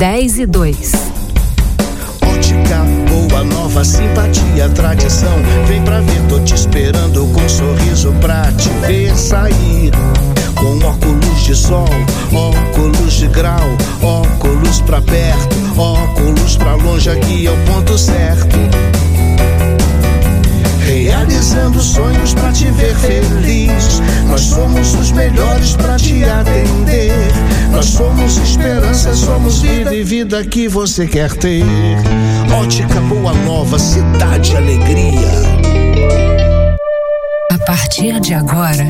10:02. Ótica boa, nova simpatia, tradição. Vem pra ver, tô te esperando com um sorriso pra te ver sair. Com óculos de sol, óculos de grau, óculos pra perto, óculos pra longe, aqui é o ponto certo. Realizando sonhos pra te ver feliz. Nós somos os melhores pra te atender. Nós somos esperança, somos vida e vida que você quer ter. Ótica Boa Nova, cidade alegria. A partir de agora,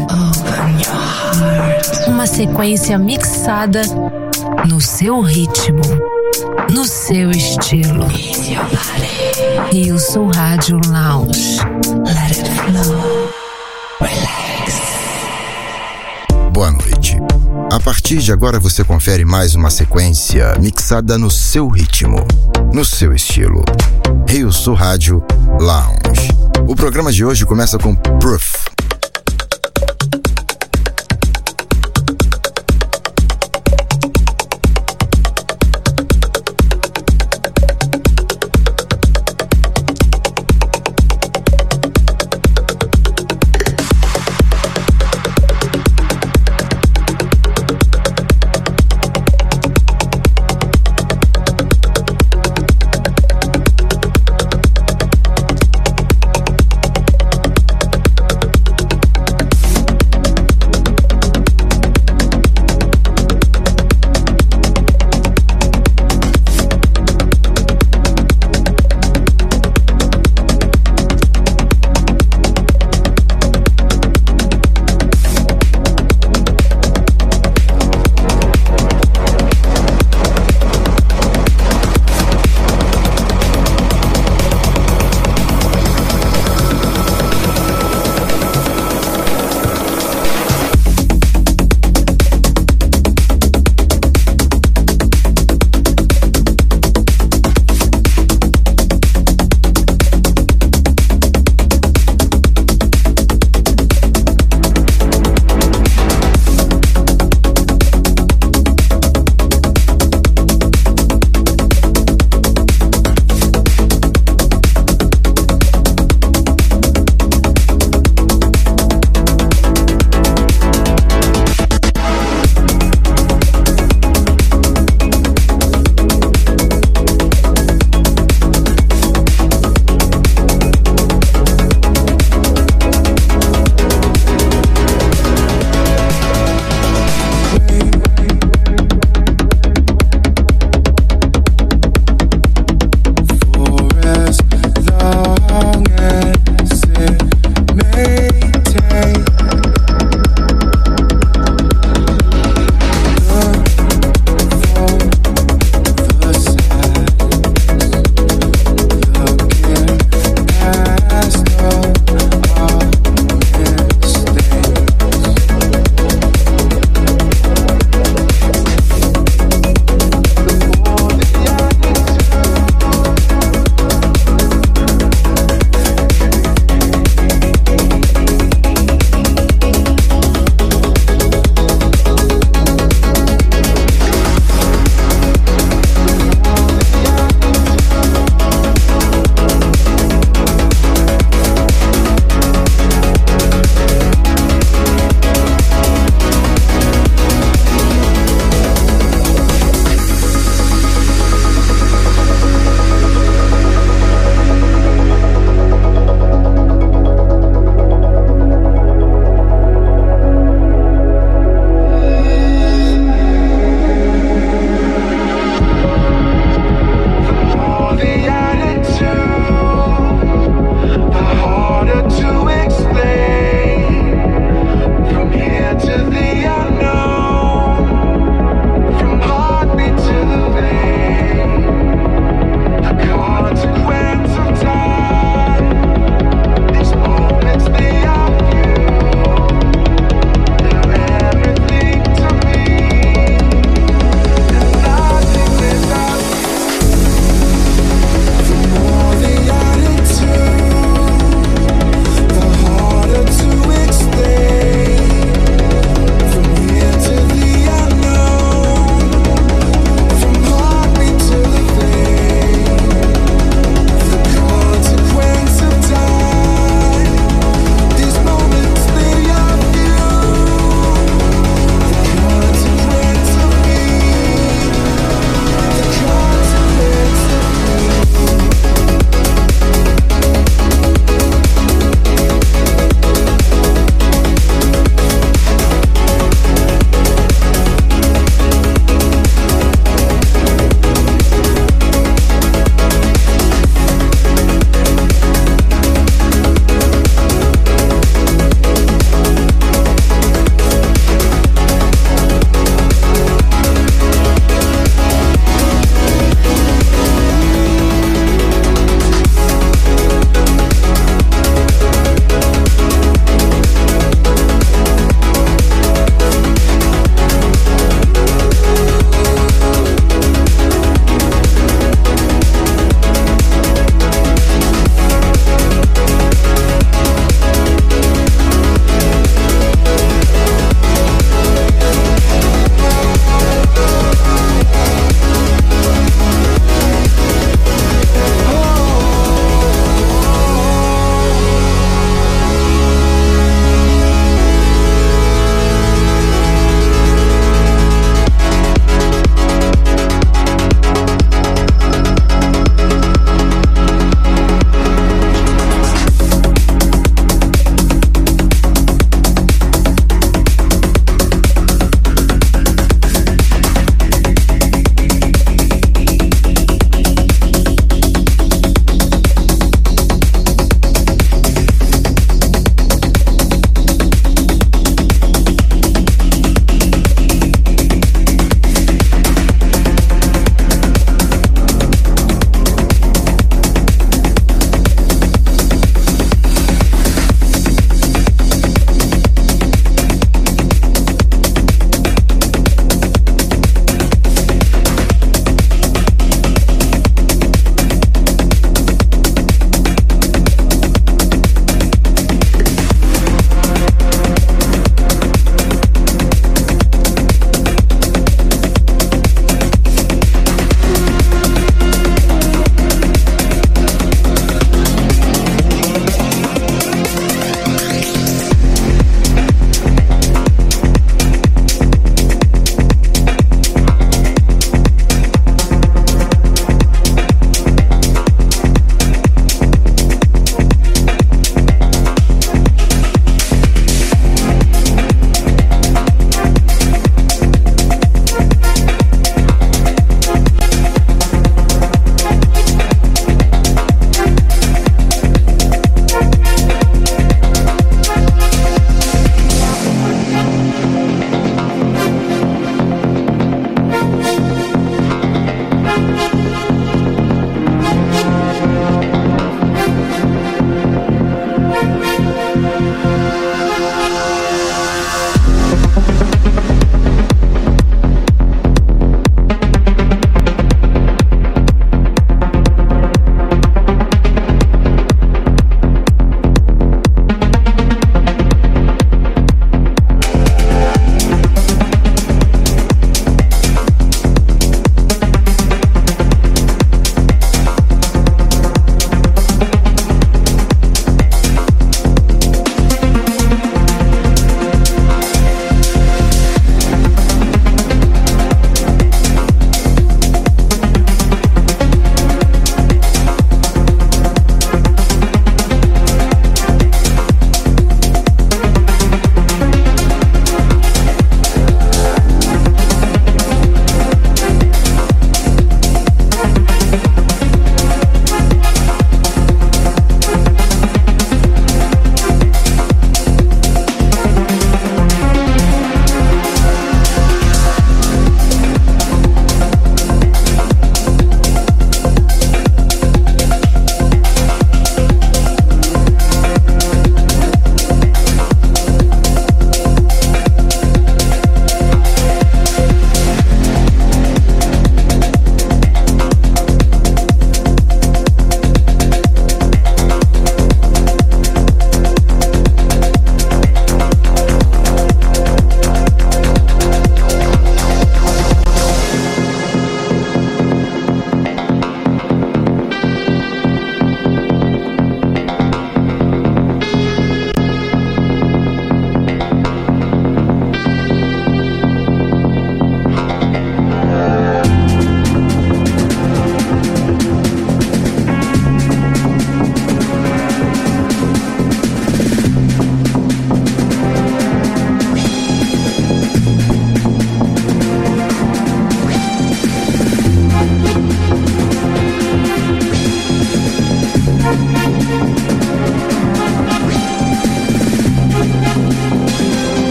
uma sequência mixada no seu ritmo, no seu estilo. Rio Sul Rádio Lounge. Let it flow. Relax. Boa noite. A partir de agora você confere mais uma sequência mixada no seu ritmo, no seu estilo. Rio Sul Rádio Lounge. O programa de hoje começa com Proof.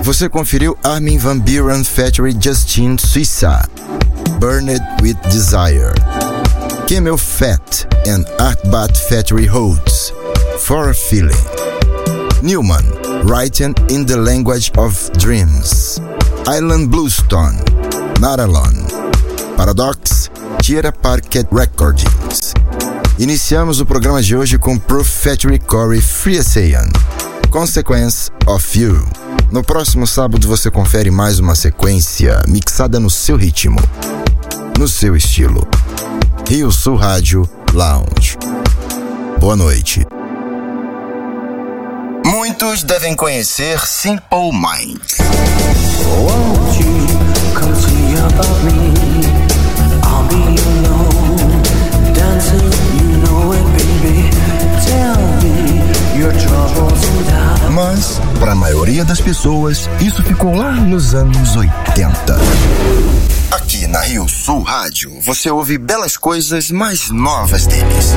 você conferiu Armin van Buuren featuring Justin Suissa, Burned with Desire. Camel Fat and Art Bat featuring Holds, For a Feeling. Newman, Writing in the Language of Dreams. Island Bluestone, Not Alone. Paradox, Tira Parquet Recordings. Iniciamos o programa de hoje com Proof featuring Corey Friasayan, Consequence of You. No próximo sábado você confere mais uma sequência mixada no seu ritmo, no seu estilo. Rio Sul Rádio Lounge. Boa noite. Muitos devem conhecer Simple Minds. Won't you come see about me? I'll be alone, dancing, you know it, baby. Tell me your troubles and doubts. Mas, para a maioria das pessoas, isso ficou lá nos anos 80. Aqui na Rio Sul Rádio, você ouve belas coisas mais novas deles.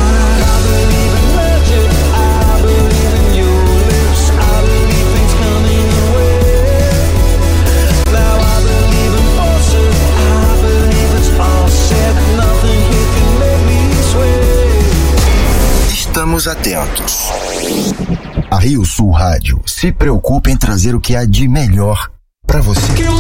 Estamos atentos. A Rio Sul Rádio se preocupa em trazer o que há de melhor para você.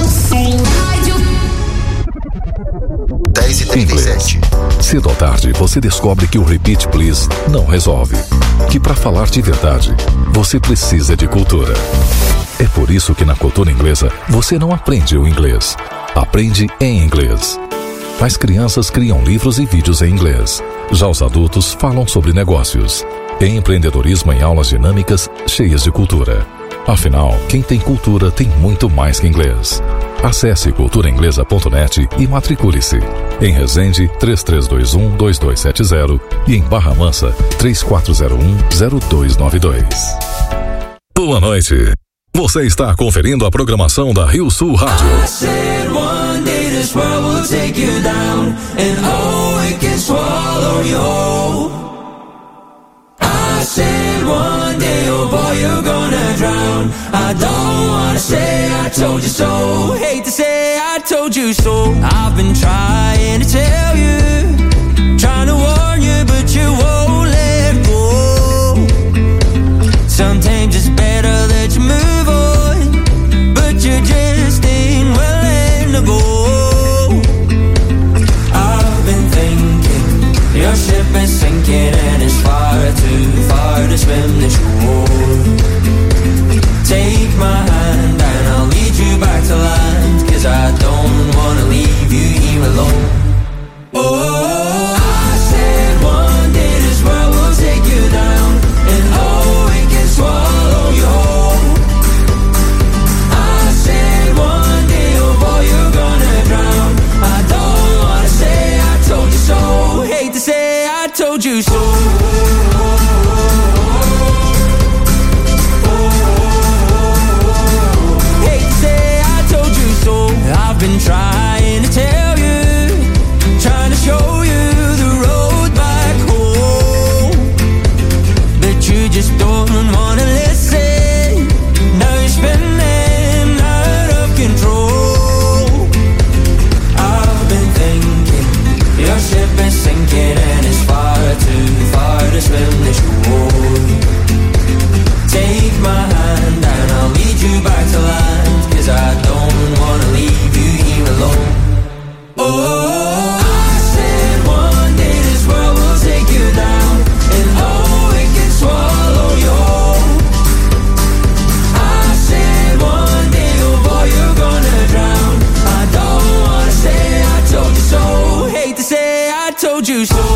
10h37. Cedo ou tarde, você descobre que o Repeat Please não resolve. Que para falar de verdade, você precisa de cultura. É por isso que na cultura inglesa, você não aprende o inglês. Aprende em inglês. As crianças criam livros e vídeos em inglês. Já os adultos falam sobre negócios. Empreendedorismo em aulas dinâmicas, cheias de cultura. Afinal, quem tem cultura tem muito mais que inglês. Acesse culturainglesa.net e matricule-se. Em Resende, 3321-2270 e em Barra Mansa, 3401-0292. Boa noite. Você está conferindo a programação da Rio Sul Rádio. One day, oh boy, you're gonna drown. I don't wanna say I told you so. Hate to say I told you so. I've been trying to tell you, trying to warn you, but you won't let go. Sometimes it's better that you move on, but you just ain't willing to go. I've been thinking your ship is sinking and it's far too far to swim the shore. Take my hand and I'll lead you back to land, 'cause I don't wanna leave you here alone. Oh, I said one day this world will take you down, and oh, it can swallow you whole. I said one day, oh boy, you're gonna drown. I don't wanna say I told you so. Hate to say I told you so. I've been trying to tell you, trying to show you the road back home, but you just don't wanna listen. Now you're spinning out of control. I've been thinking your ship is sinking and it's far too far to swim the shore. Take my hand and I'll lead you back to land, 'cause I don't wanna leave you here alone. Oh, I said one day this world will take you down, and oh, it can swallow you whole. I said one day, oh boy, you're gonna drown. I don't wanna say I told you so. Hate to say I told you so.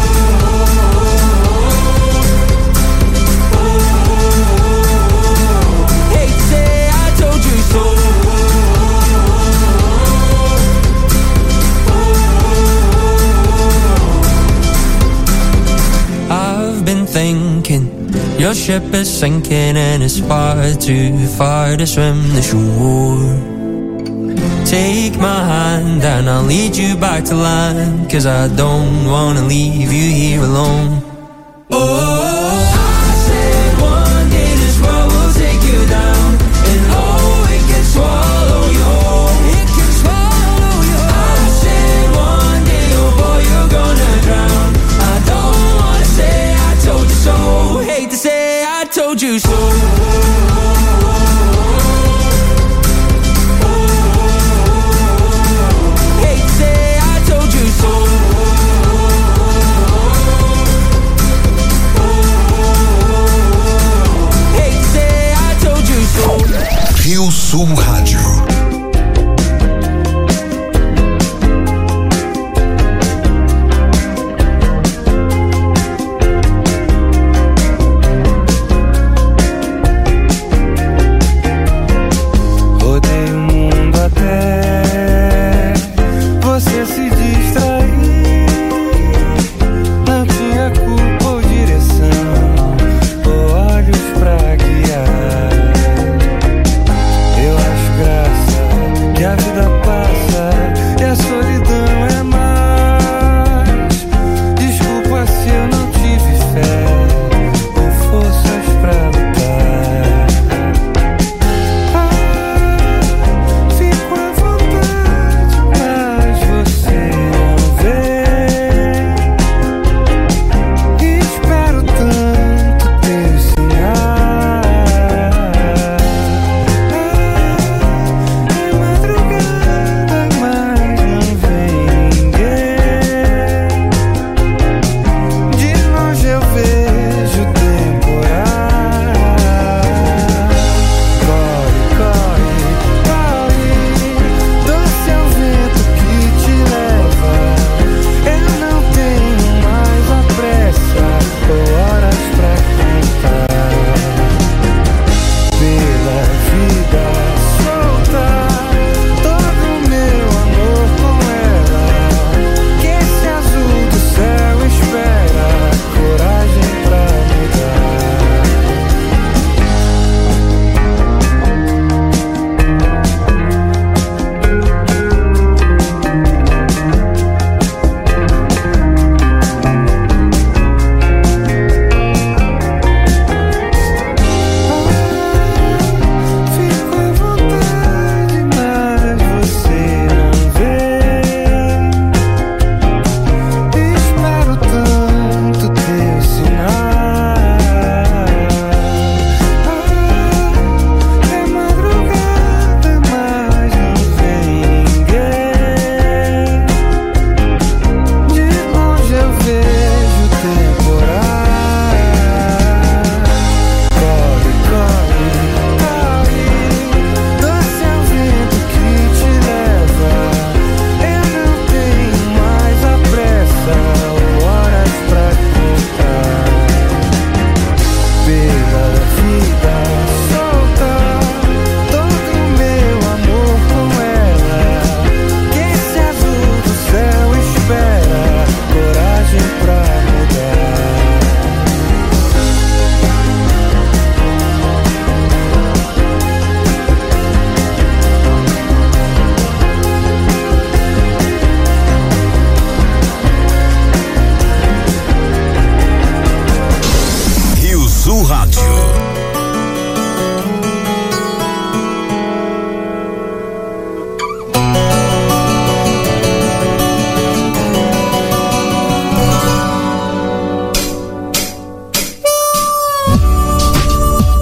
Thinking your ship is sinking and it's far too far to swim the shore. Take my hand and I'll lead you back to land, 'cause I don't wanna leave you here alone. Oh, I said one day this world will take you down, and oh, told you so. Hate to say I told you so. Rio Sul